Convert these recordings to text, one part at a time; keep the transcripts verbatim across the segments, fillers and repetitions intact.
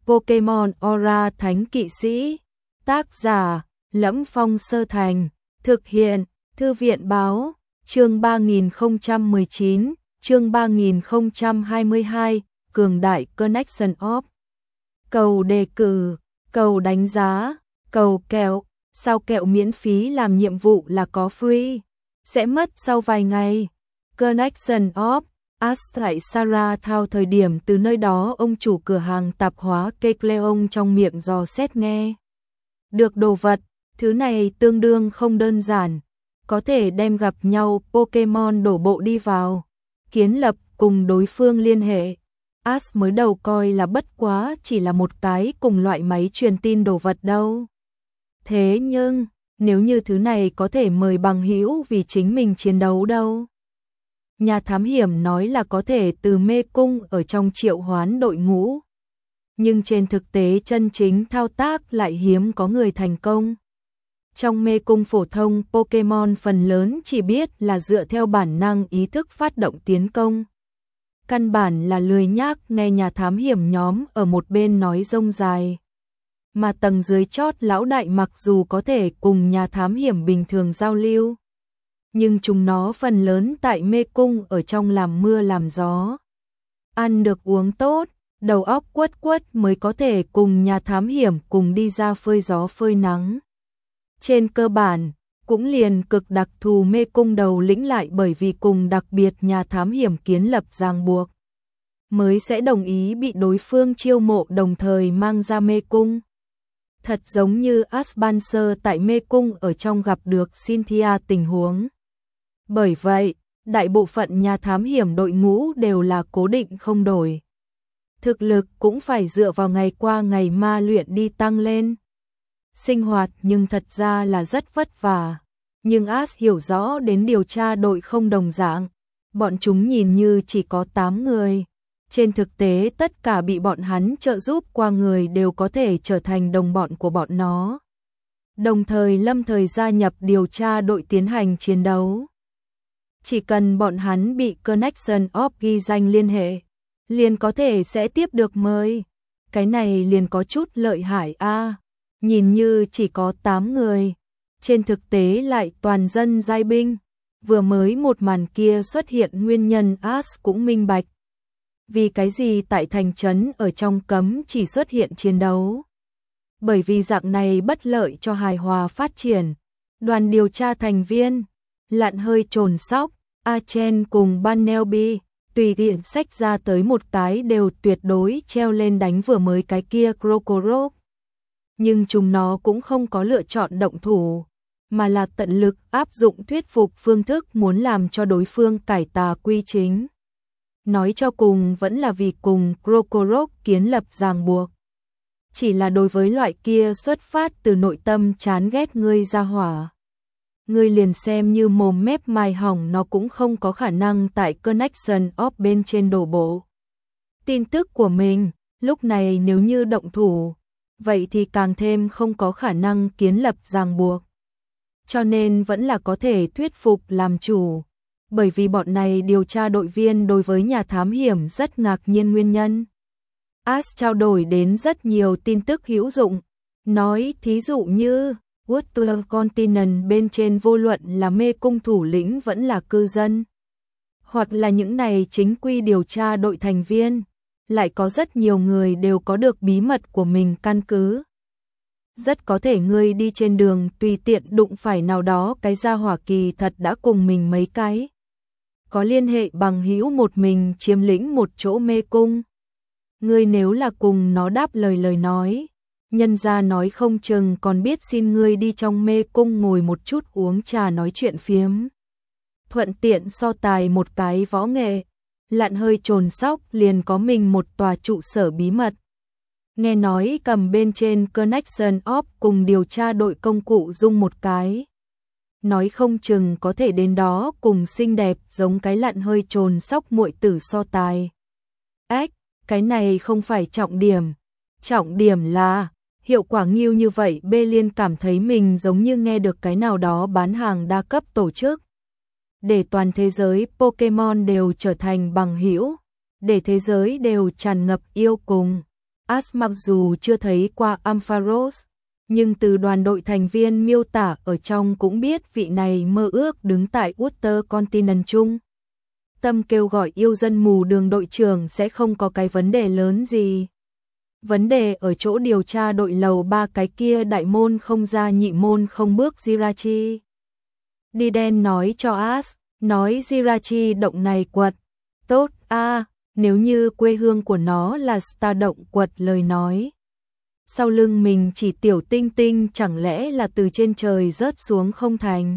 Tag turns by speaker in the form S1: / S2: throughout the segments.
S1: Pokemon Aura Thánh Kỵ Sĩ. Tác giả: Lẫm Phong Sơ Thành. Thực hiện: Thư viện báo. Chương ba nghìn không trăm mười chín, chương ba nghìn không trăm hai mươi hai, cường đại Connection of. Cầu đề cử, cầu đánh giá, cầu kẹo, sao kẹo miễn phí làm nhiệm vụ là có free, sẽ mất sau vài ngày. Connection of Ash tại Sarah Thao. Thời điểm từ nơi đó ông chủ cửa hàng tạp hóa Kecleon trong miệng dò xét nghe được đồ vật, thứ này tương đương không đơn giản, có thể đem gặp nhau Pokemon đổ bộ đi vào, kiến lập cùng đối phương liên hệ. Ash mới đầu coi là bất quá chỉ là một cái cùng loại máy truyền tin đồ vật đâu. Thế nhưng, nếu như thứ này có thể mời bằng hữu vì chính mình chiến đấu đâu. Nhà thám hiểm nói là có thể từ mê cung ở trong triệu hoán đội ngũ. Nhưng trên thực tế chân chính thao tác lại hiếm có người thành công. Trong mê cung phổ thông, Pokemon phần lớn chỉ biết là dựa theo bản năng ý thức phát động tiến công. Căn bản là lười nhác nghe nhà thám hiểm nhóm ở một bên nói rông dài. Mà tầng dưới chót lão đại mặc dù có thể cùng nhà thám hiểm bình thường giao lưu, nhưng chúng nó phần lớn tại mê cung ở trong làm mưa làm gió. Ăn được uống tốt, đầu óc quất quất mới có thể cùng nhà thám hiểm cùng đi ra phơi gió phơi nắng. Trên cơ bản, cũng liền cực đặc thù mê cung đầu lĩnh lại bởi vì cùng đặc biệt nhà thám hiểm kiến lập ràng buộc, mới sẽ đồng ý bị đối phương chiêu mộ đồng thời mang ra mê cung. Thật giống như Asbanser tại mê cung ở trong gặp được Cynthia tình huống. Bởi vậy, đại bộ phận nhà thám hiểm đội ngũ đều là cố định không đổi. Thực lực cũng phải dựa vào ngày qua ngày ma luyện đi tăng lên. Sinh hoạt nhưng thật ra là rất vất vả. Nhưng Ash hiểu rõ đến điều tra đội không đồng dạng. Bọn chúng nhìn như chỉ có tám người. Trên thực tế tất cả bị bọn hắn trợ giúp qua người đều có thể trở thành đồng bọn của bọn nó. Đồng thời lâm thời gia nhập điều tra đội tiến hành chiến đấu. Chỉ cần bọn hắn bị Connection of ghi danh liên hệ, liền có thể sẽ tiếp được mời. Cái này liền có chút lợi hại a. À, nhìn như chỉ có tám người, trên thực tế lại toàn dân giai binh. Vừa mới một màn kia xuất hiện nguyên nhân Ash cũng minh bạch. Vì cái gì tại thành trấn ở trong cấm chỉ xuất hiện chiến đấu? Bởi vì dạng này bất lợi cho hài hòa phát triển. Đoàn điều tra thành viên, Lặn Hơi Trồn Sóc, Achen cùng Bunnelby, tùy tiện xách ra tới một cái đều tuyệt đối treo lên đánh vừa mới cái kia Krokorok. Nhưng chúng nó cũng không có lựa chọn động thủ, mà là tận lực áp dụng thuyết phục phương thức muốn làm cho đối phương cải tà quy chính. Nói cho cùng vẫn là vì cùng Krokorok kiến lập ràng buộc. Chỉ là đối với loại kia xuất phát từ nội tâm chán ghét ngươi ra hỏa. Ngươi liền xem như mồm mép mài hỏng nó cũng không có khả năng tại Connection of bên trên đổ bộ. Tin tức của mình, lúc này nếu như động thủ, vậy thì càng thêm không có khả năng kiến lập ràng buộc. Cho nên vẫn là có thể thuyết phục làm chủ. Bởi vì bọn này điều tra đội viên đối với nhà thám hiểm rất ngạc nhiên nguyên nhân. Ash trao đổi đến rất nhiều tin tức hữu dụng. Nói thí dụ như Woodland Continent bên trên vô luận là mê cung thủ lĩnh vẫn là cư dân. Hoặc là những này chính quy điều tra đội thành viên. Lại có rất nhiều người đều có được bí mật của mình căn cứ. Rất có thể ngươi đi trên đường tùy tiện đụng phải nào đó cái gia hỏa kỳ thật đã cùng mình mấy cái. Có liên hệ bằng hữu một mình chiếm lĩnh một chỗ mê cung. Ngươi nếu là cùng nó đáp lời lời nói, nhân ra nói không chừng còn biết xin ngươi đi trong mê cung ngồi một chút uống trà nói chuyện phiếm. Thuận tiện so tài một cái võ nghệ, Lặn Hơi Trồn Sóc liền có mình một tòa trụ sở bí mật. Nghe nói cầm bên trên Connection of cùng điều tra đội công cụ dung một cái. Nói không chừng có thể đến đó cùng xinh đẹp giống cái Lặn Hơi Trồn Sóc muội tử so tài. Ếch, cái này không phải trọng điểm. Trọng điểm là, hiệu quả nghiêu như vậy Bê Liên cảm thấy mình giống như nghe được cái nào đó bán hàng đa cấp tổ chức. Để toàn thế giới Pokemon đều trở thành bằng hữu, để thế giới đều tràn ngập yêu cùng. As mặc dù chưa thấy qua Ampharos, nhưng từ đoàn đội thành viên miêu tả ở trong cũng biết vị này mơ ước đứng tại Outer Continent chung. Tâm kêu gọi yêu dân mù đường đội trưởng sẽ không có cái vấn đề lớn gì. Vấn đề ở chỗ điều tra đội lầu ba cái kia đại môn không ra nhị môn không bước Jirachi. Đi đen nói cho As, nói Jirachi động này quật. Tốt a à, nếu như quê hương của nó là Star động quật lời nói. Sau lưng mình chỉ tiểu tinh tinh chẳng lẽ là từ trên trời rớt xuống không thành.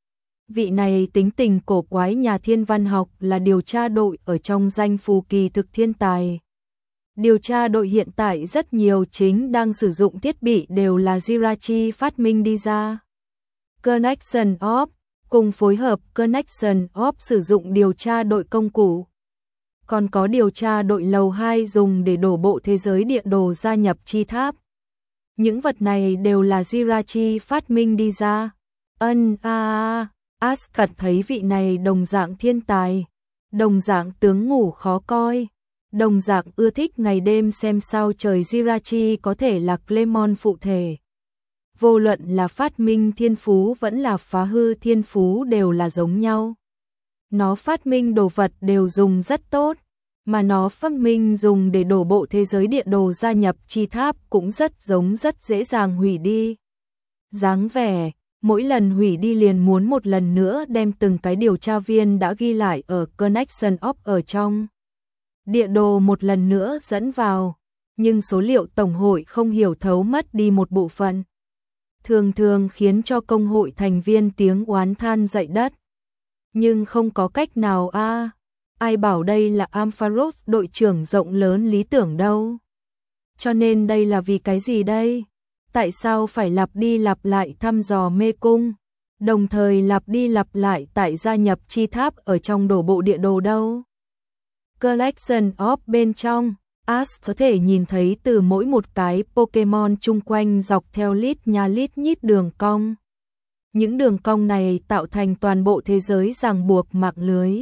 S1: Vị này tính tình cổ quái nhà thiên văn học là điều tra đội ở trong danh phù kỳ thực thiên tài. Điều tra đội hiện tại rất nhiều chính đang sử dụng thiết bị đều là Jirachi phát minh đi ra. Connection of cùng phối hợp Connection of sử dụng điều tra đội công cụ. Còn có điều tra đội lầu hai dùng để đổ bộ thế giới địa đồ gia nhập chi tháp. Những vật này đều là Jirachi phát minh đi ra. Ân a a, Asgard thấy vị này đồng dạng thiên tài, đồng dạng tướng ngủ khó coi, đồng dạng ưa thích ngày đêm xem sao trời Jirachi có thể là Clemon phụ thể. Vô luận là phát minh thiên phú vẫn là phá hư thiên phú đều là giống nhau. Nó phát minh đồ vật đều dùng rất tốt, mà nó phát minh dùng để đổ bộ thế giới địa đồ gia nhập chi tháp cũng rất giống rất dễ dàng hủy đi. Dáng vẻ, mỗi lần hủy đi liền muốn một lần nữa đem từng cái điều tra viên đã ghi lại ở Connection of ở trong địa đồ một lần nữa dẫn vào, nhưng số liệu tổng hội không hiểu thấu mất đi một bộ phận. Thường thường khiến cho công hội thành viên tiếng oán than dậy đất. Nhưng không có cách nào a à. Ai bảo đây là Ampharos đội trưởng rộng lớn lý tưởng đâu. Cho nên đây là vì cái gì đây? Tại sao phải lặp đi lặp lại thăm dò mê cung, đồng thời lặp đi lặp lại tại gia nhập chi tháp ở trong đổ bộ địa đồ đâu? Collection of bên trong, As có thể nhìn thấy từ mỗi một cái Pokemon chung quanh dọc theo lít nha lít nhít đường cong. Những đường cong này tạo thành toàn bộ thế giới ràng buộc mạng lưới.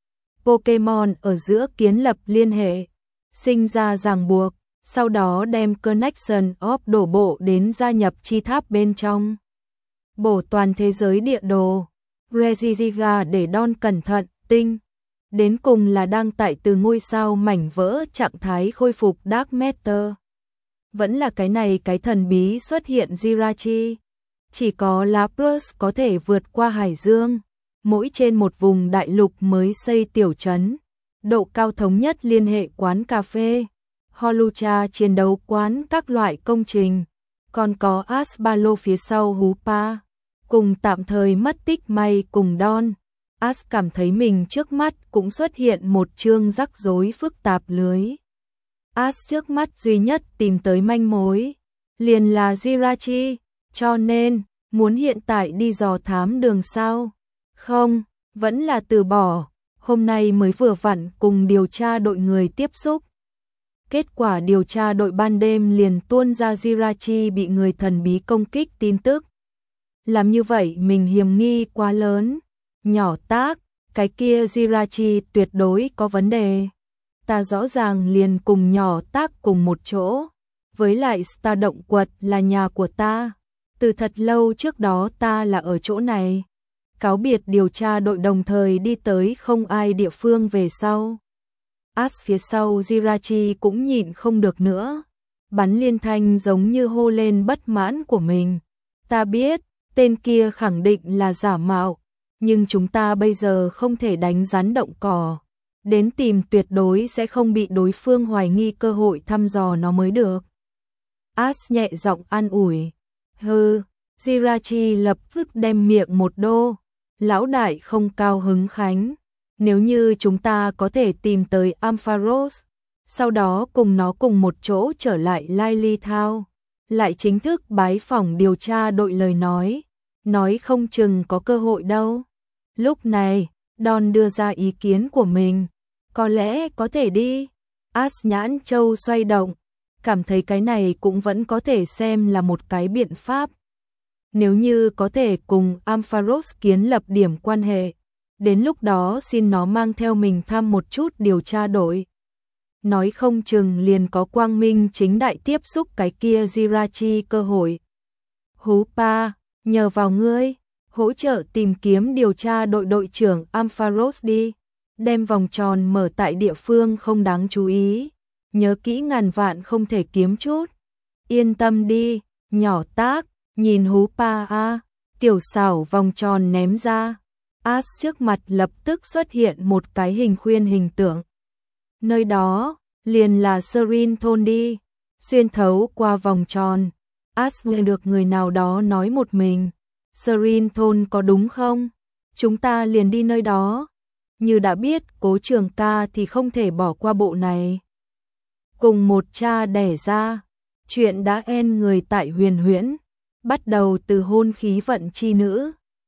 S1: Pokemon ở giữa kiến lập liên hệ, sinh ra ràng buộc, sau đó đem Connection of đổ bộ đến gia nhập chi tháp bên trong. Bổ toàn thế giới địa đồ, Regigiga để đon cẩn thận, tinh. Đến cùng là đang tại từ ngôi sao mảnh vỡ trạng thái khôi phục Dark Matter. Vẫn là cái này cái thần bí xuất hiện Jirachi. Chỉ có Lapras có thể vượt qua hải dương, mỗi trên một vùng đại lục mới xây tiểu trấn, độ cao thống nhất liên hệ quán cà phê, Holucha chiến đấu quán các loại công trình, còn có Asbalo phía sau Hupa, cùng tạm thời mất tích May cùng Don. As cảm thấy mình trước mắt cũng xuất hiện một chương rắc rối phức tạp lưới. As trước mắt duy nhất tìm tới manh mối, liền là Jirachi, cho nên, muốn hiện tại đi dò thám đường sao? Không, vẫn là từ bỏ, hôm nay mới vừa vặn cùng điều tra đội người tiếp xúc. Kết quả điều tra đội ban đêm liền tuôn ra Jirachi bị người thần bí công kích tin tức. Làm như vậy mình hiểm nghi quá lớn. Nhỏ tác, cái kia Jirachi tuyệt đối có vấn đề. Ta rõ ràng liền cùng nhỏ tác cùng một chỗ. Với lại Star động quật là nhà của ta. Từ thật lâu trước đó ta là ở chỗ này. Cáo biệt điều tra đội đồng thời đi tới không ai địa phương về sau. As phía sau Jirachi cũng nhịn không được nữa. Bắn liên thanh giống như hô lên bất mãn của mình. Ta biết, tên kia khẳng định là giả mạo. Nhưng chúng ta bây giờ không thể đánh rắn động cỏ. Đến tìm tuyệt đối sẽ không bị đối phương hoài nghi cơ hội thăm dò nó mới được. As nhẹ giọng an ủi. Hừ, Jirachi lập tức đem miệng một đô. Lão đại không cao hứng khánh. Nếu như chúng ta có thể tìm tới Ampharos, sau đó cùng nó cùng một chỗ trở lại Lily Town, lại chính thức bái phỏng điều tra đội lời nói. Nói không chừng có cơ hội đâu. Lúc này, Don đưa ra ý kiến của mình. Có lẽ có thể đi. As nhãn châu xoay động. Cảm thấy cái này cũng vẫn có thể xem là một cái biện pháp. Nếu như có thể cùng Ampharos kiến lập điểm quan hệ. Đến lúc đó xin nó mang theo mình thăm một chút điều tra đội. nói không chừng liền có quang minh chính đại tiếp xúc cái kia Jirachi cơ hội. Hú Pa, nhờ vào ngươi, hỗ trợ tìm kiếm điều tra đội đội trưởng Ampharos đi, đem vòng tròn mở tại địa phương không đáng chú ý, nhớ kỹ ngàn vạn không thể kiếm chút. Yên tâm đi, nhỏ Tác, nhìn Hú Pa a, tiểu xảo vòng tròn ném ra. As trước mặt lập tức xuất hiện một cái hình khuyên hình tượng. Nơi đó, liền là Serene thôn đi, xuyên thấu qua vòng tròn. As nghe được người nào đó nói một mình, Serene thôn có đúng không? Chúng ta liền đi nơi đó. Như đã biết Cố Trường Ca thì không thể bỏ qua bộ này. Cùng một cha đẻ ra, chuyện đã en người tại Huyền Huyễn, bắt đầu từ hôn khí vận chi nữ.